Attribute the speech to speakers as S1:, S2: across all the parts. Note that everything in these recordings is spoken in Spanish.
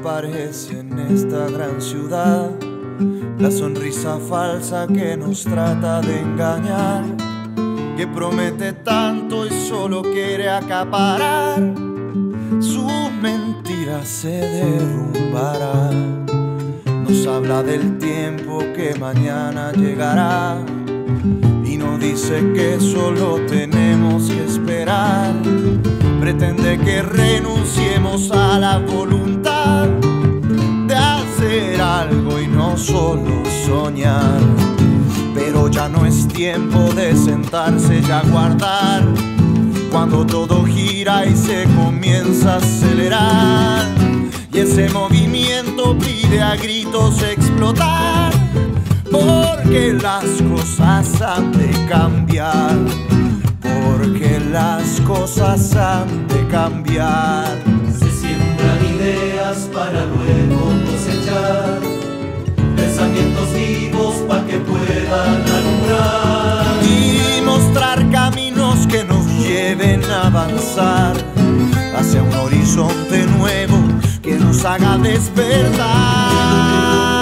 S1: aparece en esta gran ciudad, la sonrisa falsa que nos trata de engañar, que promete tanto y solo quiere acaparar. Sus mentiras se derrumbarán. Nos habla del tiempo que mañana llegará y nos dice que solo tenemos que esperar. Pretende que renunciemos a la voluntad de hacer algo y no solo soñar. Pero ya no es tiempo de sentarse y aguardar, cuando todo gira y se comienza a acelerar, y ese movimiento pide a gritos explotar, porque las cosas han de cambiar, porque las cosas han de cambiar.
S2: Se siembran ideas para luego cosechar, pensamientos vivos para que puedan alumbrar
S1: y mostrar caminos que nos lleven a avanzar hacia un horizonte nuevo que nos haga despertar.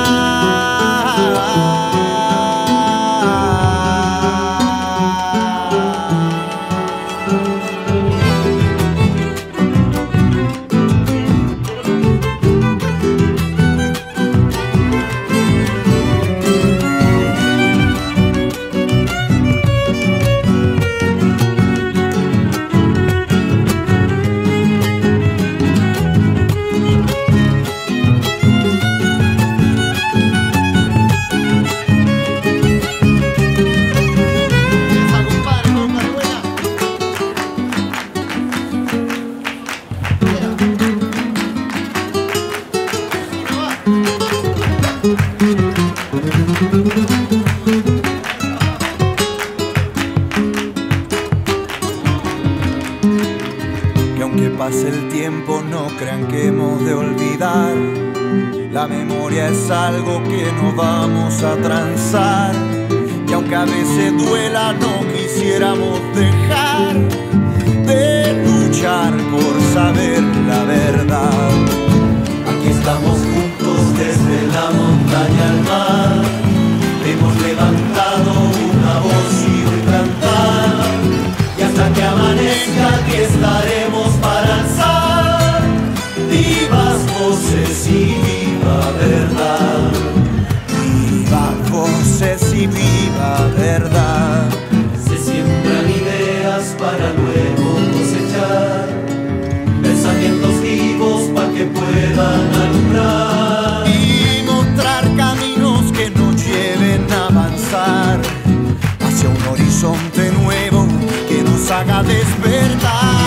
S1: Que aunque pase el tiempo no crean que hemos de olvidar, la memoria es algo que no vamos a transar, y aunque a veces duela no quisiéramos dejar de luchar por saber la verdad.
S2: Aquí estamos juntos desde la montaña al mar, hemos levantado una voz y un cantar, y hasta que amanezca aquí estaremos para alzar vivas voces y viva verdad.
S1: Viva voces y viva verdad.
S2: Se siembran ideas para luego cosechar, pensamientos vivos para que puedan alumbrar
S1: y mostrar caminos que nos lleven a avanzar hacia un horizonte nuevo que nos haga despertar.